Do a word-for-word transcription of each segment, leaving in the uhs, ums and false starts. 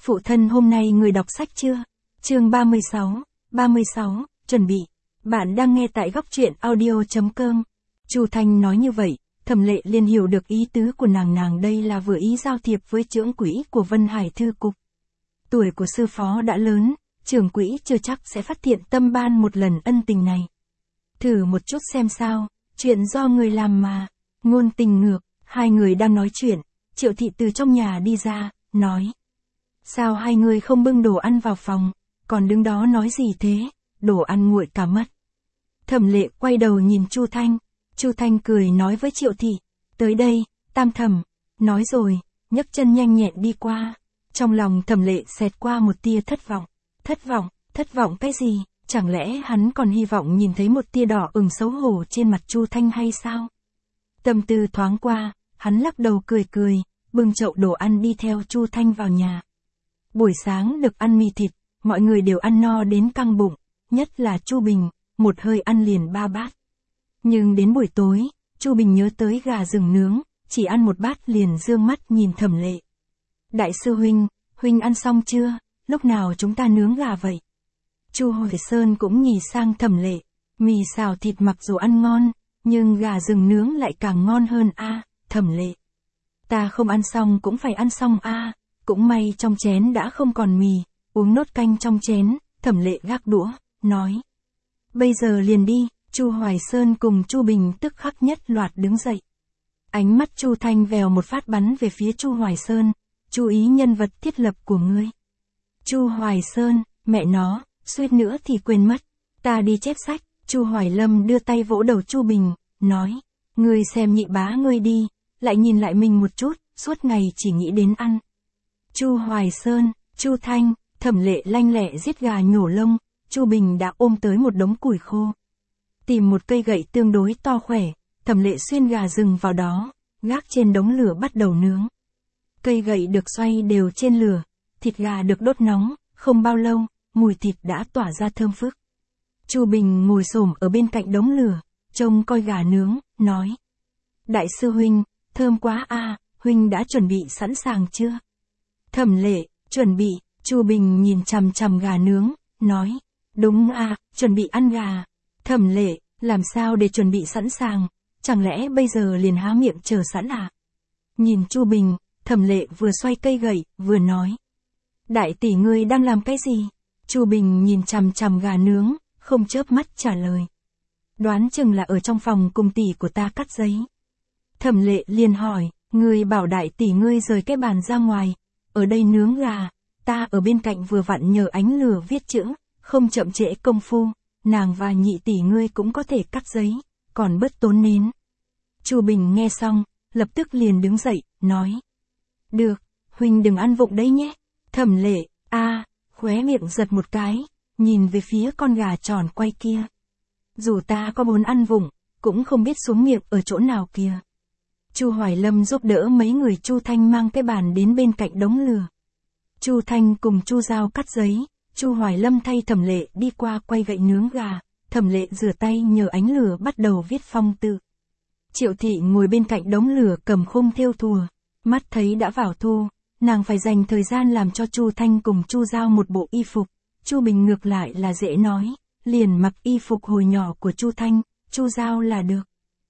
Phụ thân hôm nay người đọc sách chưa? Chương ba mươi sáu, ba mươi sáu, chuẩn bị. Bạn đang nghe tại góc truyện audio chấm com. Chu Thanh nói như vậy, Thẩm Lệ liền hiểu được ý tứ của nàng nàng đây là vừa ý giao thiệp với trưởng quỹ của Vân Hải Thư Cục. Tuổi của sư phó đã lớn, trưởng quỹ chưa chắc sẽ phát hiện tâm ban một lần ân tình này. Thử một chút xem sao, chuyện do người làm mà. Ngôn tình ngược, hai người đang nói chuyện, Triệu Thị từ trong nhà đi ra, nói. Sao hai người không bưng đồ ăn vào phòng, còn đứng đó nói gì thế, đồ ăn nguội cả mất. Thẩm Lệ quay đầu nhìn Chu Thanh, Chu Thanh cười nói với Triệu Thị, tới đây, Tam Thẩm, nói rồi, nhấc chân nhanh nhẹn đi qua. Trong lòng Thẩm Lệ xẹt qua một tia thất vọng, thất vọng, thất vọng cái gì, chẳng lẽ hắn còn hy vọng nhìn thấy một tia đỏ ửng xấu hổ trên mặt Chu Thanh hay sao? Tâm tư thoáng qua, hắn lắc đầu cười cười, bưng chậu đồ ăn đi theo Chu Thanh vào nhà. Buổi sáng được ăn mì thịt, mọi người đều ăn no đến căng bụng, nhất là Chu Bình, một hơi ăn liền ba bát. Nhưng đến buổi tối, Chu Bình nhớ tới gà rừng nướng, chỉ ăn một bát liền dương mắt nhìn Thẩm Lệ. Đại sư huynh, huynh ăn xong chưa, lúc nào chúng ta nướng gà vậy? Chu Hồi Sơn cũng nhìn sang Thẩm Lệ, mì xào thịt mặc dù ăn ngon, nhưng gà rừng nướng lại càng ngon hơn a. À, Thẩm Lệ. Ta không ăn xong cũng phải ăn xong a. À, cũng may trong chén đã không còn mì, uống nốt canh trong chén. Thẩm Lệ gác đũa, nói. Bây giờ liền đi. Chu Hoài Sơn cùng Chu Bình tức khắc nhất loạt đứng dậy. Ánh mắt Chu Thanh vèo một phát bắn về phía Chu Hoài Sơn, chú ý nhân vật thiết lập của ngươi. Chu Hoài Sơn, mẹ nó, suýt nữa thì quên mất, ta đi chép sách. Chu Hoài Lâm đưa tay vỗ đầu Chu Bình, nói, ngươi xem nhị bá ngươi đi, lại nhìn lại mình một chút, suốt ngày chỉ nghĩ đến ăn. Chu Hoài Sơn, Chu Thanh, Thẩm Lệ lanh lẹ giết gà nhổ lông, Chu Bình đã ôm tới một đống củi khô. Tìm một cây gậy tương đối to khỏe, Thẩm Lệ xuyên gà rừng vào đó, gác trên đống lửa bắt đầu nướng. Cây gậy được xoay đều trên lửa, thịt gà được đốt nóng, không bao lâu, mùi thịt đã tỏa ra thơm phức. Chu Bình ngồi xổm ở bên cạnh đống lửa, trông coi gà nướng, nói. Đại sư huynh, thơm quá a, à, huynh đã chuẩn bị sẵn sàng chưa? Thẩm Lệ, chuẩn bị. Chu Bình nhìn chằm chằm gà nướng, nói. Đúng a, à, chuẩn bị ăn gà. Thẩm Lệ, làm sao để chuẩn bị sẵn sàng, chẳng lẽ bây giờ liền há miệng chờ sẵn à? Nhìn Chu Bình, Thẩm Lệ vừa xoay cây gậy, vừa nói. Đại tỷ ngươi đang làm cái gì? Chu Bình nhìn chằm chằm gà nướng, không chớp mắt trả lời. Đoán chừng là ở trong phòng cùng tỷ của ta cắt giấy. Thẩm Lệ liền hỏi, ngươi bảo đại tỷ ngươi rời cái bàn ra ngoài, ở đây nướng gà, ta ở bên cạnh vừa vặn nhờ ánh lửa viết chữ, không chậm trễ công phu, nàng và nhị tỷ ngươi cũng có thể cắt giấy, còn bớt tốn nến. Chu Bình nghe xong, lập tức liền đứng dậy, nói. Được, huynh đừng ăn vụng đấy nhé. Thẩm Lệ, a, à, khóe miệng giật một cái, nhìn về phía con gà tròn quay kia. Dù ta có muốn ăn vụng, cũng không biết xuống miệng ở chỗ nào kia. Chu Hoài Lâm giúp đỡ mấy người Chu Thanh mang cái bàn đến bên cạnh đống lửa. Chu Thanh cùng Chu Giao cắt giấy, Chu Hoài Lâm thay Thẩm Lệ đi qua quay gậy nướng gà, Thẩm Lệ rửa tay nhờ ánh lửa bắt đầu viết phong tự. Triệu Thị ngồi bên cạnh đống lửa cầm khung thêu thùa, mắt thấy đã vào thu, nàng phải dành thời gian làm cho Chu Thanh cùng Chu Giao một bộ y phục. Chu Bình ngược lại là dễ nói, liền mặc y phục hồi nhỏ của Chu Thanh, Chu Giao là được.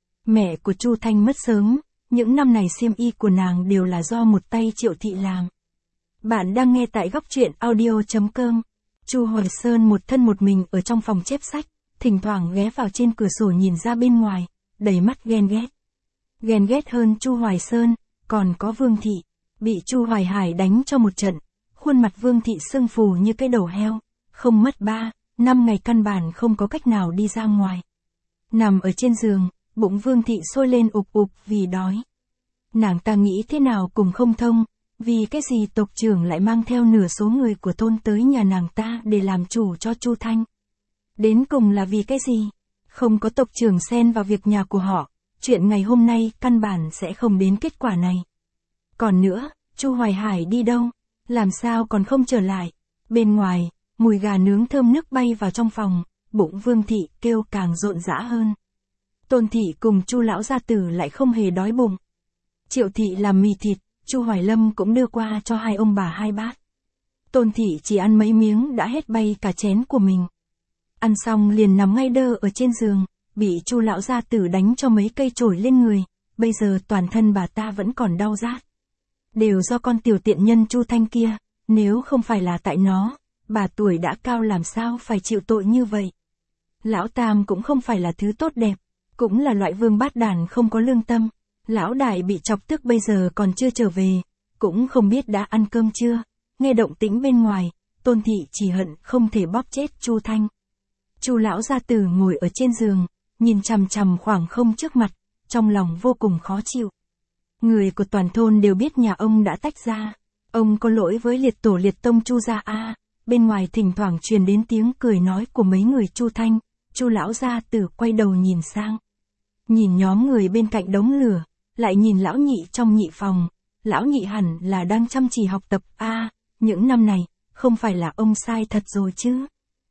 Mẹ của Chu Thanh mất sớm, những năm này xiêm y của nàng đều là do một tay Triệu Thị làm. Bạn đang nghe tại góc truyện audio chấm com. Chu Hoài Sơn một thân một mình ở trong phòng chép sách, thỉnh thoảng ghé vào trên cửa sổ nhìn ra bên ngoài, đầy mắt ghen ghét. Ghen ghét hơn Chu Hoài Sơn, còn có Vương Thị, bị Chu Hoài Hải đánh cho một trận, khuôn mặt Vương Thị sưng phù như cái đầu heo, không mất ba, năm ngày căn bản không có cách nào đi ra ngoài. Nằm ở trên giường, bụng Vương Thị sôi lên ục ục vì đói. Nàng ta nghĩ thế nào cũng không thông, vì cái gì tộc trưởng lại mang theo nửa số người của thôn tới nhà nàng ta để làm chủ cho Chu Thanh. Đến cùng là vì cái gì? Không có tộc trưởng xen vào việc nhà của họ, chuyện ngày hôm nay căn bản sẽ không đến kết quả này. Còn nữa, Chu Hoài Hải đi đâu? Làm sao còn không trở lại? Bên ngoài, mùi gà nướng thơm nức bay vào trong phòng, bụng Vương Thị kêu càng rộn rã hơn. Tôn Thị cùng Chu lão gia tử lại không hề đói bụng. Triệu Thị làm mì thịt, Chu Hoài Lâm cũng đưa qua cho hai ông bà hai bát. Tôn Thị chỉ ăn mấy miếng đã hết bay cả chén của mình. Ăn xong liền nằm ngay đơ ở trên giường, bị Chu lão gia tử đánh cho mấy cây chổi lên người, bây giờ toàn thân bà ta vẫn còn đau rát. Đều do con tiểu tiện nhân Chu Thanh kia, nếu không phải là tại nó, bà tuổi đã cao làm sao phải chịu tội như vậy. Lão Tam cũng không phải là thứ tốt đẹp, cũng là loại vương bát đàn không có lương tâm. Lão Đại bị chọc tức bây giờ còn chưa trở về, cũng không biết đã ăn cơm chưa. Nghe động tĩnh bên ngoài, Tôn Thị chỉ hận không thể bóp chết Chu Thanh. Chu lão gia tử ngồi ở trên giường, nhìn chằm chằm khoảng không trước mặt, trong lòng vô cùng khó chịu. Người của toàn thôn đều biết nhà ông đã tách ra, ông có lỗi với liệt tổ liệt tông Chu gia a. Bên ngoài thỉnh thoảng truyền đến tiếng cười nói của mấy người Chu Thanh. Chu lão gia tử quay đầu nhìn sang, nhìn nhóm người bên cạnh đống lửa, lại nhìn lão nhị trong nhị phòng. Lão nhị hẳn là đang chăm chỉ học tập a. À, những năm này, không phải là ông sai thật rồi chứ.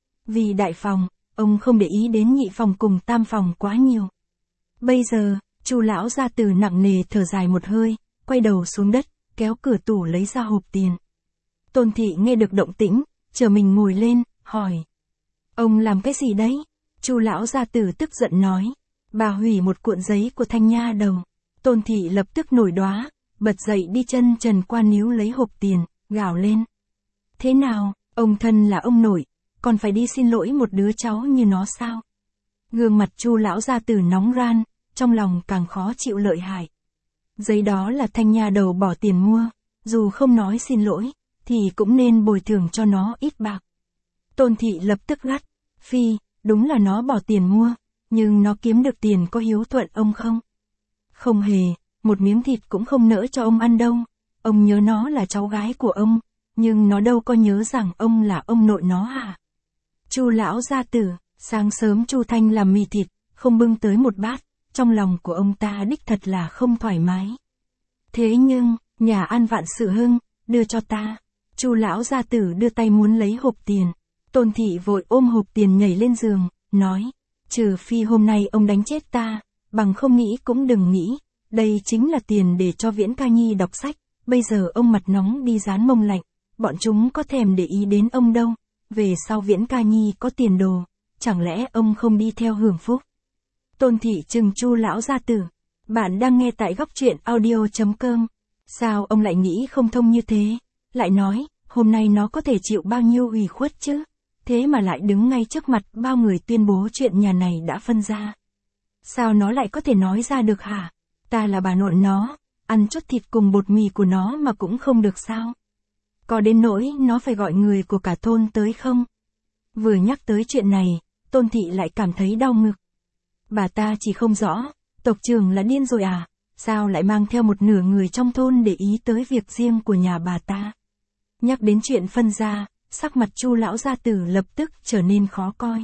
Vì đại phòng, ông không để ý đến nhị phòng cùng tam phòng quá nhiều. Bây giờ, Chu lão gia tử nặng nề thở dài một hơi, quay đầu xuống đất, kéo cửa tủ lấy ra hộp tiền. Tôn Thị nghe được động tĩnh, chờ mình ngồi lên, hỏi: "Ông làm cái gì đấy?" Chu lão gia tử tức giận nói: "Bà hủy một cuộn giấy của Thanh nha đầu." Tôn Thị lập tức nổi đoá, bật dậy đi chân trần qua níu lấy hộp tiền, gào lên: "Thế nào, ông thân là ông nội, còn phải đi xin lỗi một đứa cháu như nó sao?" Gương mặt Chu lão gia tử nóng ran, trong lòng càng khó chịu lợi hại. Giấy đó là Thanh nha đầu bỏ tiền mua, dù không nói xin lỗi, thì cũng nên bồi thường cho nó ít bạc. Tôn Thị lập tức gắt: "Phi, đúng là nó bỏ tiền mua, nhưng nó kiếm được tiền có hiếu thuận ông không? Không hề, một miếng thịt cũng không nỡ cho ông ăn đâu. Ông nhớ nó là cháu gái của ông, nhưng nó đâu có nhớ rằng ông là ông nội nó hả?" Chu lão gia tử, sáng sớm Chu Thanh làm mì thịt, không bưng tới một bát, trong lòng của ông ta đích thật là không thoải mái. "Thế nhưng, nhà ăn vạn sự hưng, đưa cho ta." Chu lão gia tử đưa tay muốn lấy hộp tiền. Tôn Thị vội ôm hộp tiền nhảy lên giường, nói: "Trừ phi hôm nay ông đánh chết ta, bằng không nghĩ cũng đừng nghĩ, đây chính là tiền để cho Viễn Ca Nhi đọc sách, bây giờ ông mặt nóng đi dán mông lạnh, bọn chúng có thèm để ý đến ông đâu, về sau Viễn Ca Nhi có tiền đồ, chẳng lẽ ông không đi theo hưởng phúc?" Tôn Thị trừng Chu lão gia tử: "Bạn đang nghe tại góc truyện audio chấm com, sao ông lại nghĩ không thông như thế, lại nói, hôm nay nó có thể chịu bao nhiêu ủy khuất chứ, thế mà lại đứng ngay trước mặt bao người tuyên bố chuyện nhà này đã phân ra. Sao nó lại có thể nói ra được hả? Ta là bà nội nó, ăn chút thịt cùng bột mì của nó mà cũng không được sao? Có đến nỗi nó phải gọi người của cả thôn tới không?" Vừa nhắc tới chuyện này, Tôn Thị lại cảm thấy đau ngực. Bà ta chỉ không rõ, tộc trưởng là điên rồi à, sao lại mang theo một nửa người trong thôn để ý tới việc riêng của nhà bà ta. Nhắc đến chuyện phân ra, sắc mặt Chu lão gia tử lập tức trở nên khó coi.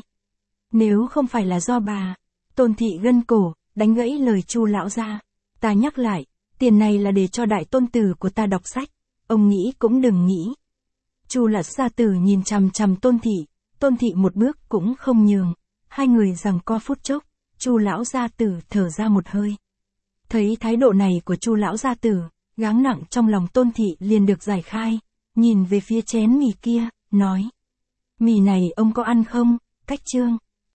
Nếu không phải là do bà, Tôn Thị gân cổ, đánh gãy lời Chu lão gia. "Ta nhắc lại, tiền này là để cho đại tôn tử của ta đọc sách, ông nghĩ cũng đừng nghĩ." Chu lão gia tử nhìn chằm chằm Tôn Thị, Tôn Thị một bước cũng không nhường, hai người giằng co phút chốc, Chu lão gia tử thở ra một hơi. Thấy thái độ này của Chu lão gia tử, gánh nặng trong lòng Tôn Thị liền được giải khai, nhìn về phía chén mì kia, nói: "Mì này ông có ăn không, Cách Trương?"